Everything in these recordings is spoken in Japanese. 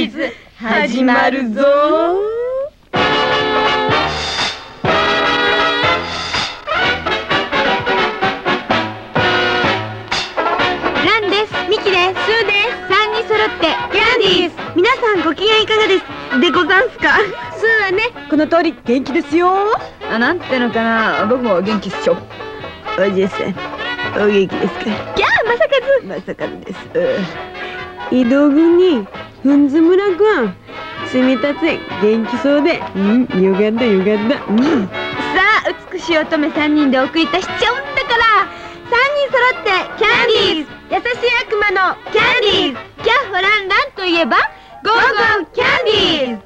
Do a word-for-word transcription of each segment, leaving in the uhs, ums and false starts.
ーズ始まるぞ。 ランです。ミキです。スーです。さんにん揃ってキャンディーズ。皆さんご機嫌いかがですでござんすか。スーはね、 この通り元気ですよ。あ、なんてのかな、僕も元気っしょ。 おじさん、お元気ですか。キャー、まさかずまさかずです。移動軍にふんずむらくんすみたつ元気そうで、うん、よかったよかった、うん、さあ美しい乙女さんにんでお送りいたしちゃうんだから、さんにん揃ってキャンディーズ、優しい悪魔のキャンディーズ。キャッホランランといえばゴーゴーキャンディーズ。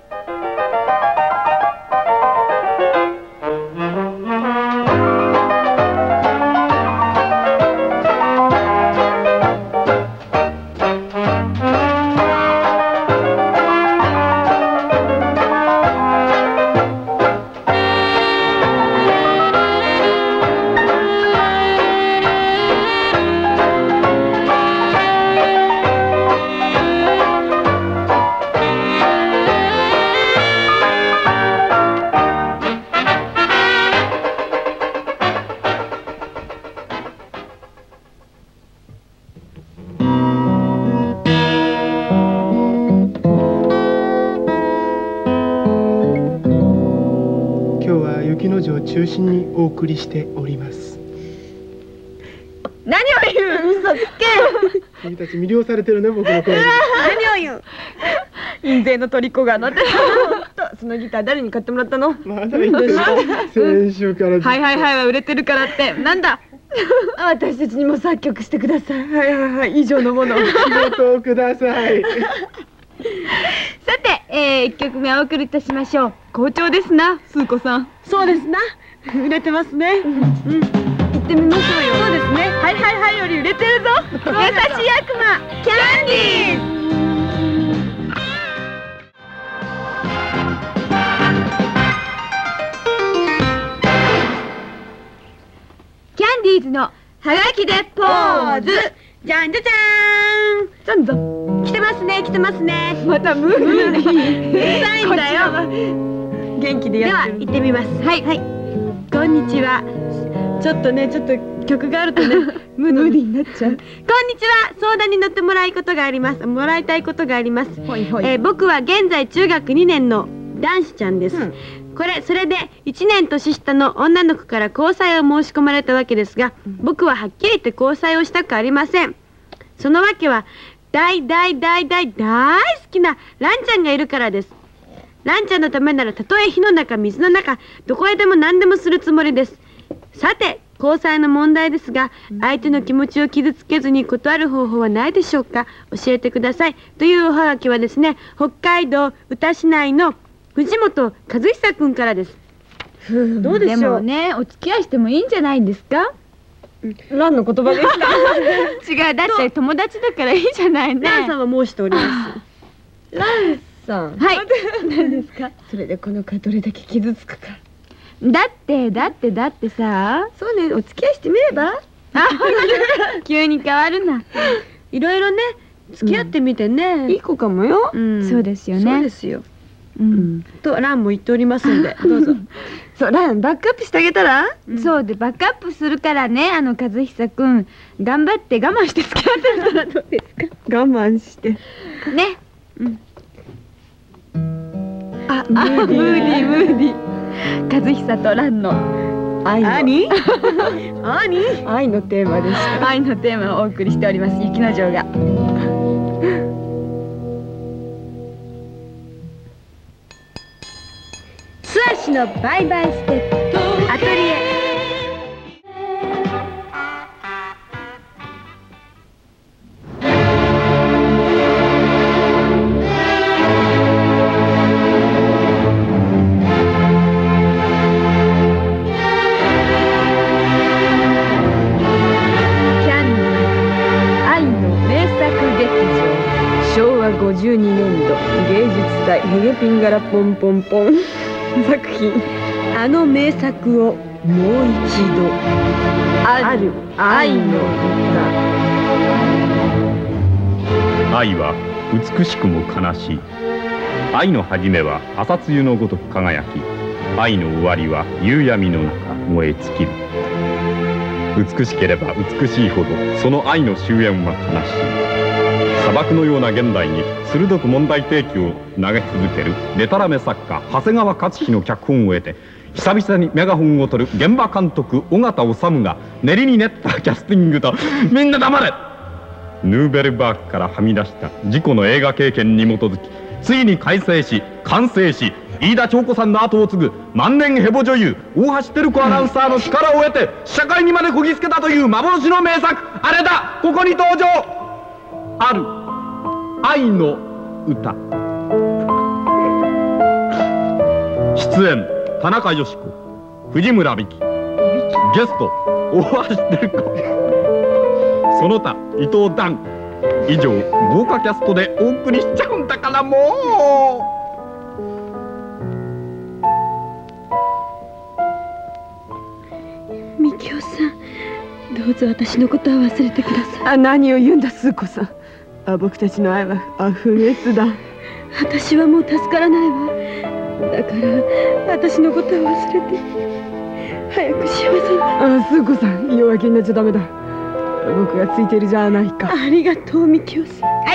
中心にお送りしております。 何を言う、嘘つけ。 君たち魅了されてるね、僕の声に。 何を言う。 印税の虜がなってる。そのギター誰に買ってもらったの。 まだいいですか。先週から。 はいはいはいは売れてるからってなんだ。私たちにも作曲してください。はいはいはい以上のもの。 仕事をください。 さて、えー、いっきょくめお送りいたしましょう。好調ですな、スー子さん。 そうですな。売れてますね。うん。行ってみましょうよ。そうですね。はいはいはいより売れてるぞ。優しい悪魔、キャンディーズ。キャンディーズのはがきでポーズ。じゃんじゃじゃーん。 なんだ。 来てますね、来てますね。 またムーディー。 うるさいんだよ。 元気でやってる。 では行ってみます。はいはい。こんにちは。ちょっとね、ちょっと曲があるとね、 ムーディーになっちゃう。 こんにちは。相談に乗ってもらいことがあります。もらいたいことがあります。 ほいほい。 えー、僕は現在中学にねんの男子ちゃんです。うん、これそれでいちねん年下の女の子から交際を申し込まれたわけですが、うん、僕ははっきり言って交際をしたくありません。そのわけは大大大大大好きなランちゃんがいるからです。ランちゃんのためならたとえ火の中水の中どこへでも何でもするつもりです。さて交際の問題ですが、相手の気持ちを傷つけずに断る方法はないでしょうか。教えてください。というおはがきはですね、北海道歌志内の藤本和久くんからです。 どうでしょう。でもね、お付き合いしてもいいんじゃないんですか。ランの言葉ですか。 違う、だって友達だからいいじゃないね。 ランさんは申しております。ランさん。 はい。 何ですか。それでこの子どれだけ傷つくか。 だってだってだってさ。 そうね、お付き合いしてみれば。 あ、急に変わるな。 いろいろね、付き合ってみてね。いい子かもよ。 そうですよね。 そうですよ。うん。とランも言っておりますんで、どうぞ。そう、ランバックアップしてあげたら。 そうでバックアップするからね、あの和久くん頑張って我慢して付き合ってたらどうですか。 我慢して。 ね。うん。 あ、ムーディームーディームーディー。 和久とランの愛の何何愛のテーマでした。 愛のテーマをお送りしております。雪の女王が。素足のバイバイステップアトリエ。 ごじゅうにねんど芸術祭ヘゲピンガラポンポンポン作品、あの名作をもう一度、ある愛の歌。 愛は美しくも悲しい。 愛の始めは朝露のごとく輝き、愛の終わりは夕闇の中燃え尽きる。美しければ美しいほどその愛の終焉は悲しい。砂漠のような現代に鋭く問題提起を投げ続けるデタラメ作家長谷川勝比の脚本を得て、久々にメガホンを取る現場監督緒方治が練りに練ったキャスティングと、みんな黙れ、ヌーベルバーグからはみ出した自己の映画経験に基づき、ついに改正し完成し、飯田長子さんの後を継ぐ万年ヘボ女優大橋照子アナウンサーの力を得て試写会にまでこぎつけたという幻の名作、あれだ、ここに登場。ある愛の歌。出演田中佳子、藤村美樹、ゲスト大橋照子、その他伊藤蘭。以上豪華キャストでお送りしちゃうんだからもう。みきおさん、どうぞ私のことは忘れてください。 あ、何を言うんだスー子さん。あ、僕たちの愛はあ不滅だ。 私はもう助からないわ。だから私のことは忘れて早く幸せになあ、スー子さん、弱気になっちゃダメだ。僕がついてるじゃないか。 ありがとうみきおさん。 はい、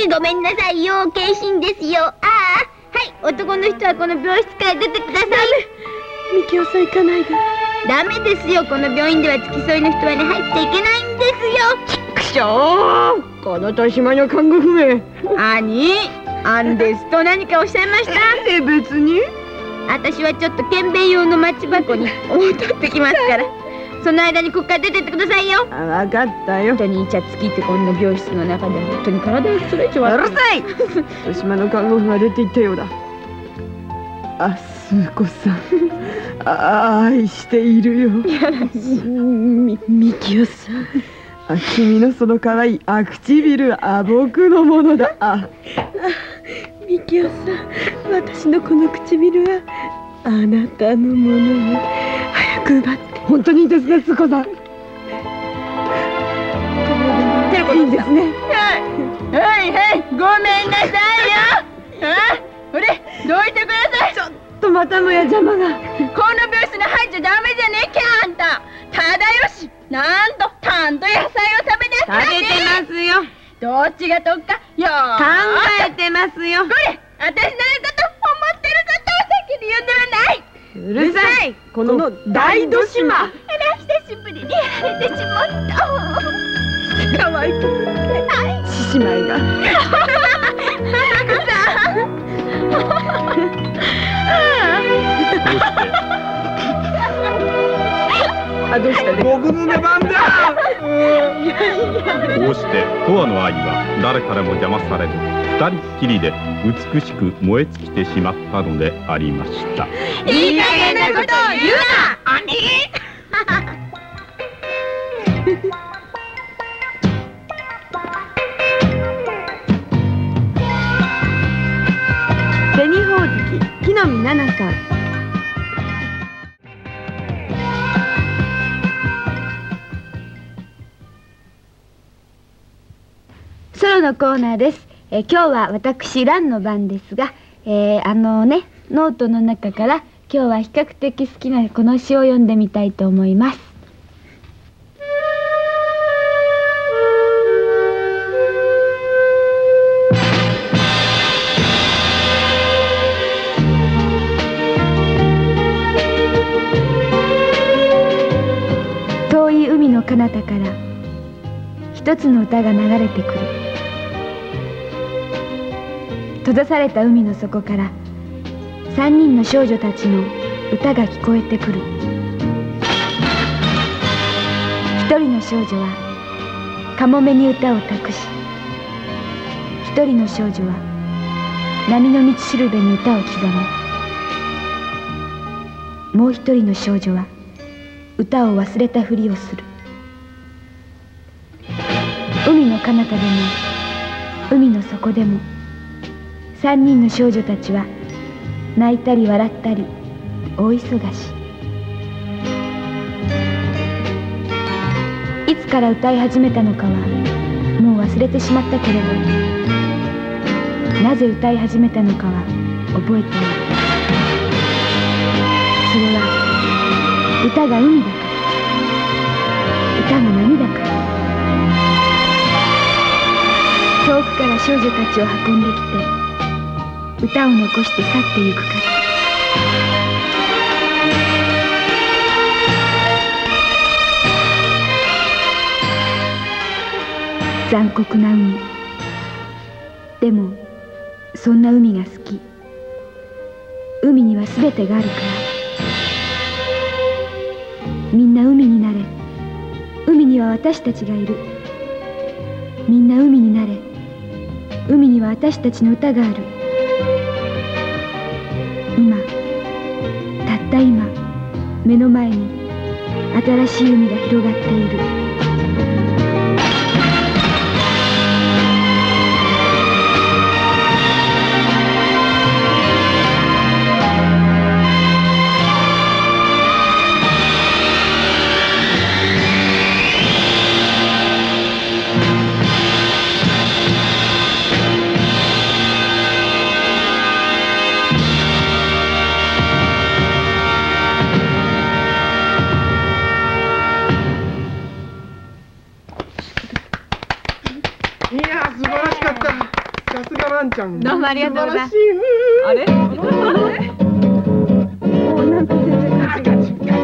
ごめんなさいよ、謹慎ですよ。ああ、はい、男の人はこの病室から出てください。 みきおさん行かないで。 ダメですよ、この病院では付き添いの人はね、入っちゃいけないんですよ。 くしょー、この年前の看護婦め。 兄、あんですと何かおっしゃいました？ え、別に。 私はちょっと検便用のマッチ箱に戻ってきますから、その間にここから出てってくださいよ。 あ、分かったよ。 本当にイチャつきってこんな病室の中で本当に体をそれ以上うるさい。豊島の看護婦が出て行ったようだ。あ、スー子さん、あ、愛しているよ。 み、みきおさん。 あ、君のその可愛いあ唇、あ、僕のものだ。あ、 みきおさん、私のこの唇はあなたのものよ。早く奪って。 本当にいいですね、スー子さん。いいんですね。 はいはい、ごめんなさいよ。あ、ほれ、どいてください。 ちょっとまたもや邪魔が。 この病室に入っちゃダメじゃねえきゃ、あんた。ただよし、なんとたんと野菜を食べなさいね。 食べてますよ。 どっちが得かよー。 考えてますよ。 これ、私の言うこと思ってることを先に言うんではない。 うるさい。この大ど島。 あら、久しぶりにやられてしまった。 かわいくない獅子舞が。あ、どうしたね。 僕の出番だ。こうして永遠の愛は誰からも邪魔されず、二人っきりで美しく燃え尽きてしまったのでありました。 いい加減なことを言うな、兄。 紅ほおずき、木の実奈々さん。 ソロのコーナーです。えー、今日は私蘭の番ですが、えー、あのねノートの中から今日は比較的好きなこの詩を読んでみたいと思います。遠い海の彼方から一つの歌が流れてくる。閉ざされた海の底から三人の少女たちの歌が聞こえてくる。一人の少女はカモメに歌を託し、一人の少女は波の道しるべに歌を刻む。もう一人の少女は歌を忘れたふりをする。海の彼方でも海の底でも三人の少女たちは泣いたり笑ったり大忙し。いつから歌い始めたのかはもう忘れてしまったけれど、なぜ歌い始めたのかは覚えている。それは歌が海だから、歌が波だから、遠くから少女たちを運んできて歌を残して去ってゆくから。残酷な海。でもそんな海が好き。海には全てがあるから。みんな海になれ。海には私たちがいる。みんな海になれ。海には私たちの歌がある。今、たった今、目の前に新しい海が広がっている。 ちゃん。 どうもありがとうございます。あれ？ もうなんか全然ガチガチガチ。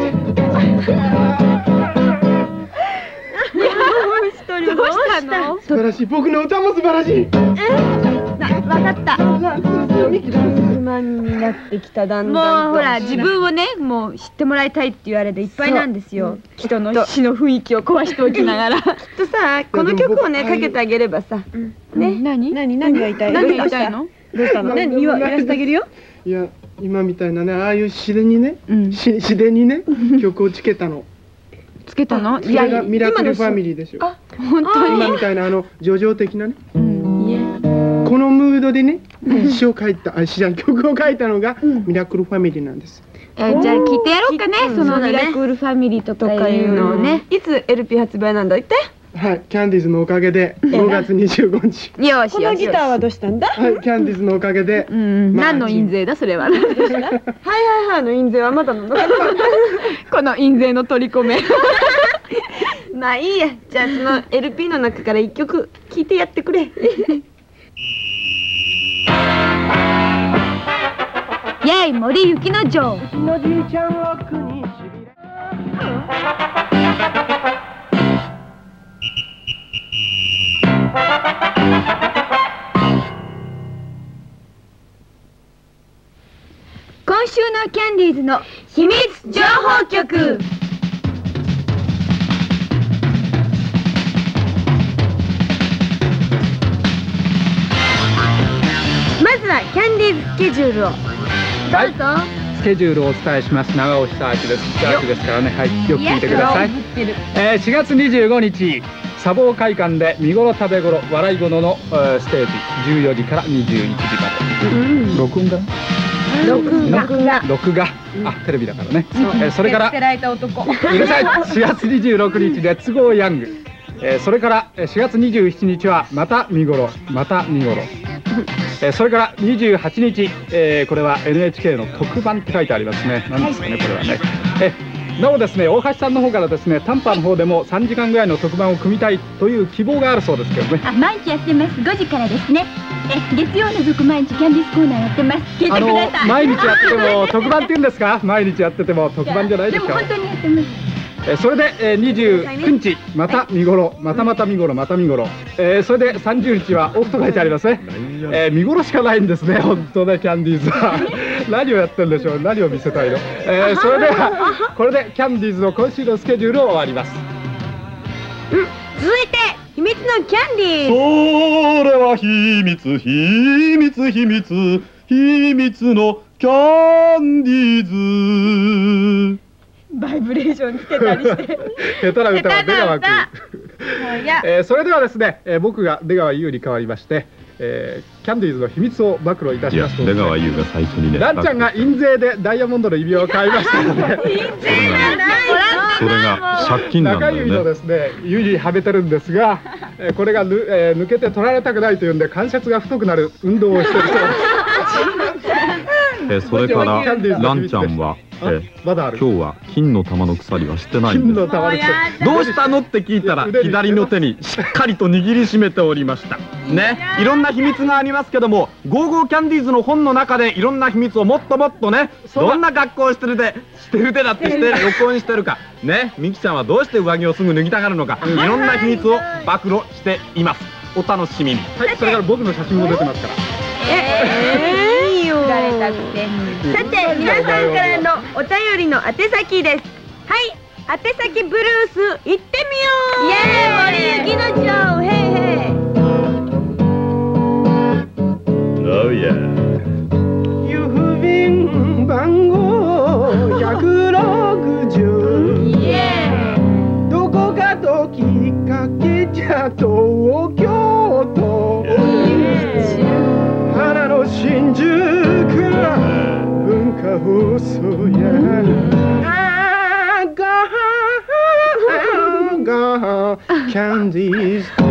どうしたの？ 素晴らしい。僕の歌も素晴らしい。 え？な、わかった。不満になってきただんだん。 もうほら自分をね、もう知ってもらいたいっていうあれでいっぱいなんですよ。人の詩の雰囲気を壊しておきながら。 きっとさ、この曲をねかけてあげればさ、ね、 何？ 何何が言いたい？ 何が言いたいの？ どうしたの？何言わ言わせてあげるよ。 いや、今みたいなね、ああいう自然にね、し自然にね曲をつけたの。 つけたの？ それがミラクルファミリーでしょ。 あ、本当に。 今みたいなあの叙情的なね。このムードでね、詩を書いた、あ、詩じゃん、曲を書いたのがミラクルファミリーなんです。 え、じゃあ聞いてやろうかね、そのミラクルファミリーとかいうのをね。 いつ エルピー 発売なんだ言って。 はい、キャンディーズのおかげでごがつにじゅうごにち。 よし。 このギターはどうしたんだ？ はい、キャンディーズのおかげで。 うん、何の印税だそれは。はいはいはいの印税はまだの。 この印税の取り込め。 まあいいや、じゃあその エルピー の中から一曲聴いてやってくれ。 イェイ森雪之丞。 のじいちゃんを国しびれ。 今週のキャンディーズの秘密情報局。 まずはキャンディーズスケジュールをどうぞ。 スケジュールをお伝えします。長尾久明です。久明ですからね、はい、よく聞いてください。えー、しがつにじゅうごにち、砂防会館で見頃食べ頃笑い物の、えー、ステージじゅうよじからにじゅういちじまで。うん、録音かな？ 録画録画、あ、テレビだからね。えー、それからうるさい。しがつにじゅうろくにちレッツゴーヤング。えー、それからしがつにじゅうしちにちはまた見頃また見頃。えー、それからにじゅうはちにち、えー、これは エヌエイチケー の特番って書いてありますね。何ですかね、これはね。えなおですね、大橋さんの方からですね、短波の方でもさんじかんぐらいの特番を組みたいという希望があるそうですけどね。 あ、毎日やってます。ごじからですね。え、月曜の続毎日キャンディースコーナーやってます。聞いてください。 あの毎日やってても特番って言うんですか？毎日やってても特番じゃないですか。 でも本当にやってます。 えそれで、えー、にじゅうくにちまた見頃またまた見頃また見頃、えー、それでさんじゅうにちはオフと書いてありますね。えー、見頃しかないんですね、本当ね、キャンディーズは。何をやってるんでしょう、何を見せたいの。えー、それではこれでキャンディーズの今週のスケジュールを終わります。 うん、続いて秘密のキャンディー。 それは秘密秘密秘密秘密のキャンディーズ。 バイブレーションつけたりして。 下手な歌は出川君。えー、それではですね、えー、僕が出川優に変わりまして、えー、キャンディーズの秘密を暴露いたしますと、 出川優が最初にね、 ランちゃんが印税でダイヤモンドの指輪を買いましたので、 印税じゃない。 それが借金なんだ中指のよね。 ですね、指にはめてるんですが、えー、これがぬ、えー、抜けて取られたくないというんで関節が太くなる運動をしてるそうです。 えそれからランちゃんはえ今日は金の玉の鎖はしてないんです。どうしたのって聞いたら左の手にしっかりと握りしめておりましたね。いろんな秘密がありますけども、ゴーゴーキャンディーズの本の中でいろんな秘密をもっともっとね、どんな格好をしてるでしてるでだってして録音してるかね。ミキちゃんはどうして上着をすぐ脱ぎたがるのか、いろんな秘密を暴露しています。お楽しみに。 はい、それから僕の写真も出てますから。 ええ、いいよ。さて、皆さんからのお便りの宛先です。はい、宛先ブルース行ってみよう。イエーイ、森雪の城、へいへい。 Oh yeah。 郵便番号ひゃくろくじゅう。どこかときっかけじゃ東京都。花の新宿文化放送や。あーガーガーキャンディーズ。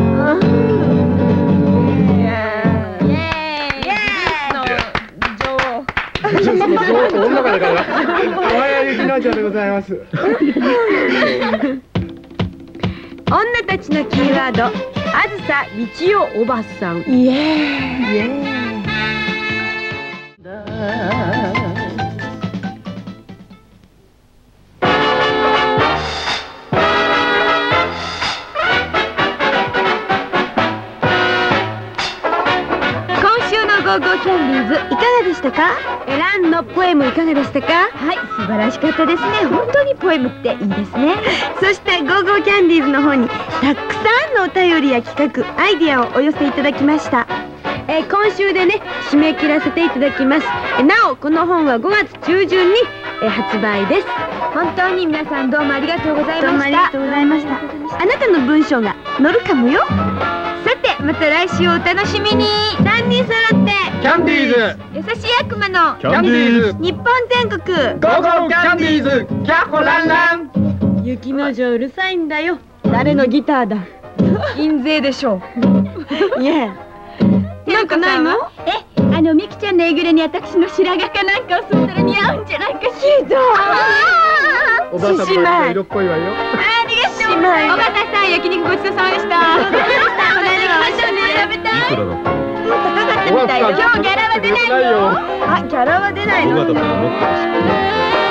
女からから淡谷雪乃ちゃんでございます。 女たちのキーワード、あずさみちよおばさん。イエーイイエーイ。ゴーゴーキャンディーズいかがでしたか？ランのポエムいかがでしたか？ はい、素晴らしかったですね。本当にポエムっていいですね。 そしてゴーゴーキャンディーズの方にたくさんのお便りや企画、アイディアをお寄せいただきました。えー、今週でね締め切らせていただきます。えなおこの本はごがつ中旬に、えー、発売です。 本当に皆さんどうもありがとうございました。 どうもありがとうございました。あなたの文章が載るかもよ。 さて、また来週お楽しみに。 さんにん揃ってキャンディーズ、 優しい悪魔のキャンディーズ、 日本全国ゴーゴーキャンディーズ、キャッホランラン。 雪の城うるさいんだよ。誰のギターだ？ 印税でしょう。 いえ。なんかないの？ え、あのミキちゃんのえぐれに私の白髪かなんかをすったら似合うんじゃないかしら。 おばあさんの色っぽいわよ。 ありがとう。おばたさん、焼肉ごちそうさまでした。食べたい。 いくらだったの？ 高かったみたいよ。今日ギャラは出ないの？ あ、ギャラは出ないの？ 尾形さんが持ってました。